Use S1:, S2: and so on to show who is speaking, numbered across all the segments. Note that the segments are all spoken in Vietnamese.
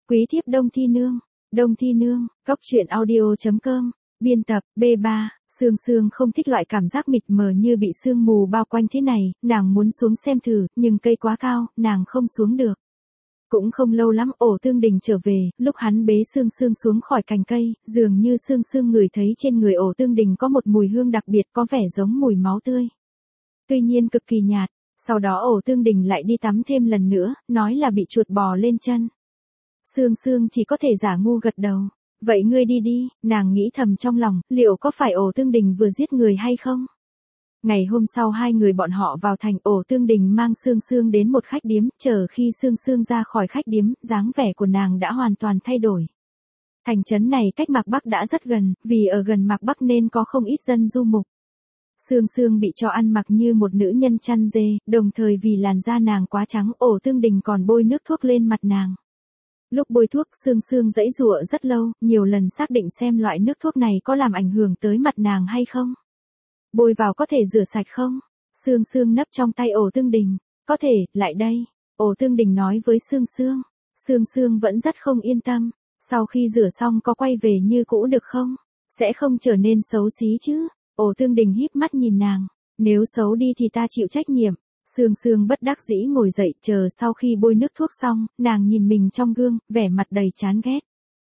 S1: Quý thiếp Đông Thi Nương, Cóc truyện audio.com, biên tập, B3, Sương Sương không thích loại cảm giác mịt mờ như bị sương mù bao quanh thế này, nàng muốn xuống xem thử, nhưng cây quá cao, nàng không xuống được. Cũng không lâu lắm Ổ Tương Đình trở về, lúc hắn bế Sương Sương xuống khỏi cành cây, dường như Sương Sương ngửi thấy trên người Ổ Tương Đình có một mùi hương đặc biệt có vẻ giống mùi máu tươi. Tuy nhiên cực kỳ nhạt, sau đó Ổ Tương Đình lại đi tắm thêm lần nữa, nói là bị chuột bò lên chân. Sương Sương chỉ có thể giả ngu gật đầu. Vậy ngươi đi đi, nàng nghĩ thầm trong lòng, liệu có phải Ổ Tương Đình vừa giết người hay không? Ngày hôm sau hai người bọn họ vào thành, Ổ Tương Đình mang Sương Sương đến một khách điếm, chờ khi Sương Sương ra khỏi khách điếm, dáng vẻ của nàng đã hoàn toàn thay đổi. Thành trấn này cách Mạc Bắc đã rất gần, vì ở gần Mạc Bắc nên có không ít dân du mục. Sương Sương bị cho ăn mặc như một nữ nhân chăn dê, đồng thời vì làn da nàng quá trắng, Ổ Tương Đình còn bôi nước thuốc lên mặt nàng. Lúc bôi thuốc Sương Sương giãy giụa rất lâu, nhiều lần xác định xem loại nước thuốc này có làm ảnh hưởng tới mặt nàng hay không. Bôi vào có thể rửa sạch không? Sương Sương nấp trong tay Ổ Tương Đình. Có thể, lại đây. Ổ Tương Đình nói với Sương Sương. Sương Sương vẫn rất không yên tâm. Sau khi rửa xong có quay về như cũ được không? Sẽ không trở nên xấu xí chứ? Ổ Tương Đình híp mắt nhìn nàng. Nếu xấu đi thì ta chịu trách nhiệm. Sương Sương bất đắc dĩ ngồi dậy, chờ sau khi bôi nước thuốc xong, nàng nhìn mình trong gương, vẻ mặt đầy chán ghét.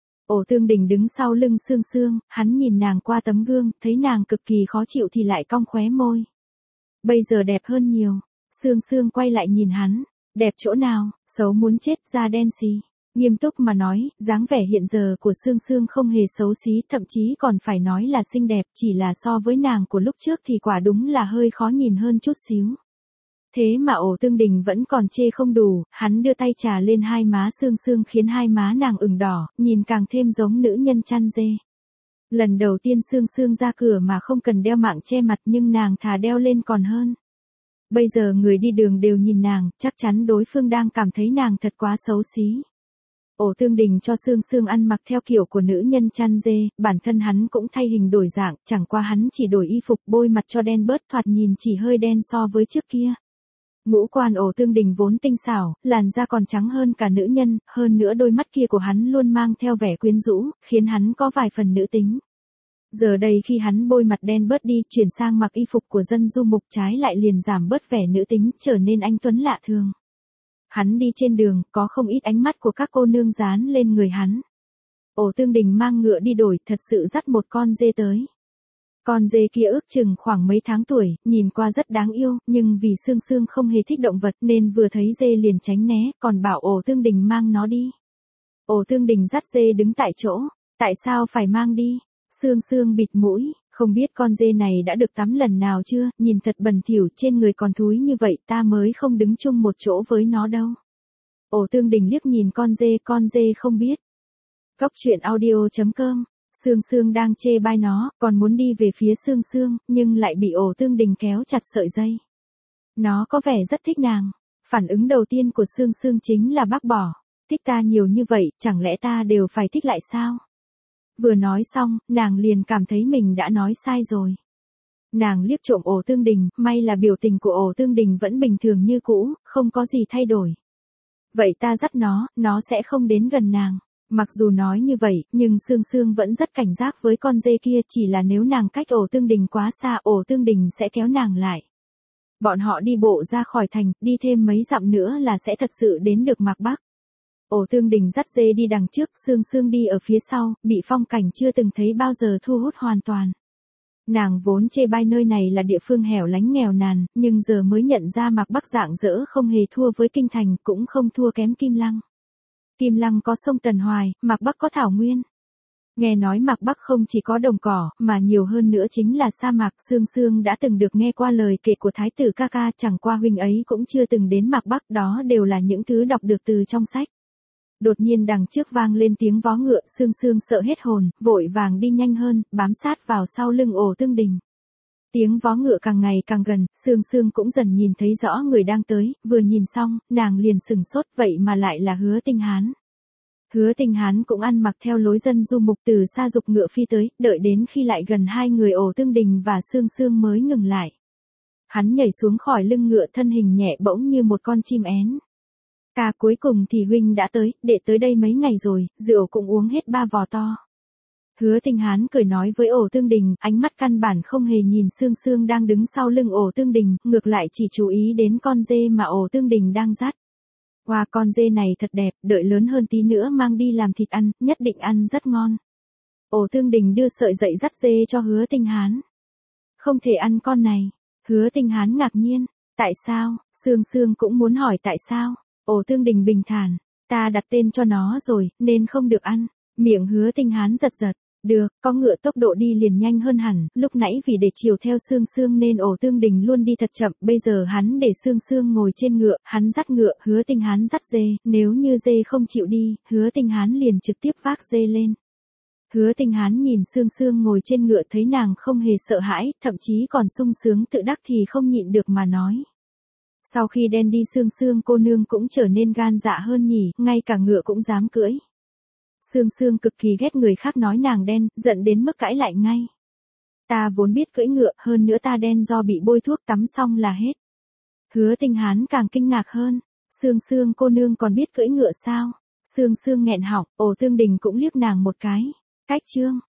S1: Ổ Tương Đình đứng sau lưng Sương Sương, hắn nhìn nàng qua tấm gương, thấy nàng cực kỳ khó chịu thì lại cong khóe môi. Bây giờ đẹp hơn nhiều. Sương Sương quay lại nhìn hắn. Đẹp chỗ nào, xấu muốn chết, da đen xì. Nghiêm túc mà nói, dáng vẻ hiện giờ của Sương Sương không hề xấu xí, thậm chí còn phải nói là xinh đẹp, chỉ là so với nàng của lúc trước thì quả đúng là hơi khó nhìn hơn chút xíu. Thế mà Ổ Tương Đình vẫn còn chê không đủ, hắn đưa tay chà lên hai má Sương Sương khiến hai má nàng ửng đỏ, nhìn càng thêm giống nữ nhân chăn dê. Lần đầu tiên Sương Sương ra cửa mà không cần đeo mạng che mặt nhưng nàng thà đeo lên còn hơn. Bây giờ người đi đường đều nhìn nàng, chắc chắn đối phương đang cảm thấy nàng thật quá xấu xí. Ổ Tương Đình cho Sương Sương ăn mặc theo kiểu của nữ nhân chăn dê, bản thân hắn cũng thay hình đổi dạng, chẳng qua hắn chỉ đổi y phục bôi mặt cho đen bớt, thoạt nhìn chỉ hơi đen so với trước kia. Ngũ quan Ổ Tương Đình vốn tinh xảo, làn da còn trắng hơn cả nữ nhân, hơn nữa đôi mắt kia của hắn luôn mang theo vẻ quyến rũ, khiến hắn có vài phần nữ tính. Giờ đây khi hắn bôi mặt đen bớt đi, chuyển sang mặc y phục của dân du mục trái lại liền giảm bớt vẻ nữ tính, trở nên anh tuấn lạ thường. Hắn đi trên đường, có không ít ánh mắt của các cô nương dán lên người hắn. Ổ Tương Đình mang ngựa đi đổi, thật sự dắt một con dê tới. Con dê kia ước chừng khoảng mấy tháng tuổi, nhìn qua rất đáng yêu, nhưng vì Sương Sương không hề thích động vật nên vừa thấy dê liền tránh né, còn bảo Ổ Tương Đình mang nó đi. Ổ Tương Đình dắt dê đứng tại chỗ. Tại sao phải mang đi? Sương Sương bịt mũi, không biết con dê này đã được tắm lần nào chưa, nhìn thật bẩn thỉu, trên người còn thúi như vậy, ta mới không đứng chung một chỗ với nó đâu. Ổ Tương Đình liếc nhìn con dê không biết. Cóc truyện audio.com. Sương Sương đang chê bai nó, còn muốn đi về phía Sương Sương, nhưng lại bị Ổ Tương Đình kéo chặt sợi dây. Nó có vẻ rất thích nàng. Phản ứng đầu tiên của Sương Sương chính là bác bỏ. Thích ta nhiều như vậy, chẳng lẽ ta đều phải thích lại sao? Vừa nói xong, nàng liền cảm thấy mình đã nói sai rồi. Nàng liếc trộm Ổ Tương Đình, may là biểu tình của Ổ Tương Đình vẫn bình thường như cũ, không có gì thay đổi. Vậy ta dắt nó sẽ không đến gần nàng. Mặc dù nói như vậy, nhưng Sương Sương vẫn rất cảnh giác với con dê kia, chỉ là nếu nàng cách Ổ Tương Đình quá xa, Ổ Tương Đình sẽ kéo nàng lại. Bọn họ đi bộ ra khỏi thành, đi thêm mấy dặm nữa là sẽ thật sự đến được Mạc Bắc. Ổ Tương Đình dắt dê đi đằng trước, Sương Sương đi ở phía sau, bị phong cảnh chưa từng thấy bao giờ thu hút hoàn toàn. Nàng vốn chê bai nơi này là địa phương hẻo lánh nghèo nàn, nhưng giờ mới nhận ra Mạc Bắc rạng rỡ không hề thua với Kinh Thành, cũng không thua kém Kim Lăng. Kim Lăng có sông Tần Hoài, Mạc Bắc có thảo nguyên. Nghe nói Mạc Bắc không chỉ có đồng cỏ, mà nhiều hơn nữa chính là sa mạc. Sương Sương đã từng được nghe qua lời kể của Thái tử ca ca, chẳng qua huynh ấy cũng chưa từng đến Mạc Bắc, đó đều là những thứ đọc được từ trong sách. Đột nhiên đằng trước vang lên tiếng vó ngựa, Sương Sương sợ hết hồn, vội vàng đi nhanh hơn, bám sát vào sau lưng Ổ Tương Đình. Tiếng vó ngựa càng ngày càng gần, Sương Sương cũng dần nhìn thấy rõ người đang tới, vừa nhìn xong, nàng liền sừng sốt, vậy mà lại là Hứa Tinh Hán. Hứa Tinh Hán cũng ăn mặc theo lối dân du mục, từ xa giục ngựa phi tới, đợi đến khi lại gần hai người Ổ Tương Đình và Sương Sương mới ngừng lại. Hắn nhảy xuống khỏi lưng ngựa, thân hình nhẹ bỗng như một con chim én. Cuối cùng thì huynh đã tới, đệ tới đây mấy ngày rồi, rượu cũng uống hết 3 vò to. Hứa Tinh Hán cười nói với Ổ Tương Đình, ánh mắt căn bản không hề nhìn Sương Sương đang đứng sau lưng Ổ Tương Đình, ngược lại chỉ chú ý đến con dê mà Ổ Tương Đình đang dắt. Wow, con dê này thật đẹp, đợi lớn hơn tí nữa mang đi làm thịt ăn, nhất định ăn rất ngon. Ổ Tương Đình đưa sợi dậy dắt dê cho Hứa Tinh Hán. Không thể ăn con này. Hứa Tinh Hán ngạc nhiên. Tại sao? Sương Sương cũng muốn hỏi tại sao. Ổ Tương Đình bình thản. Ta đặt tên cho nó rồi, nên không được ăn. Miệng Hứa Tinh Hán giật giật. Được, có ngựa tốc độ đi liền nhanh hơn hẳn, lúc nãy vì để chiều theo Sương Sương nên Ổ Tương Đình luôn đi thật chậm, bây giờ hắn để Sương Sương ngồi trên ngựa, hắn dắt ngựa, Hứa Tinh Hán dắt dê, nếu như dê không chịu đi, Hứa Tinh Hán liền trực tiếp vác dê lên. Hứa Tinh Hán nhìn Sương Sương ngồi trên ngựa thấy nàng không hề sợ hãi, thậm chí còn sung sướng tự đắc thì không nhịn được mà nói. Sau khi đen đi Sương Sương cô nương cũng trở nên gan dạ hơn nhỉ, ngay cả ngựa cũng dám cưỡi. Sương Sương cực kỳ ghét người khác nói nàng đen, giận đến mức cãi lại ngay. Ta vốn biết cưỡi ngựa, hơn nữa ta đen do bị bôi thuốc tắm xong là hết. Hứa Tinh Hán càng kinh ngạc hơn, Sương Sương cô nương còn biết cưỡi ngựa sao? Sương Sương nghẹn họng, Ổ Tương Đình cũng liếc nàng một cái. Cách chương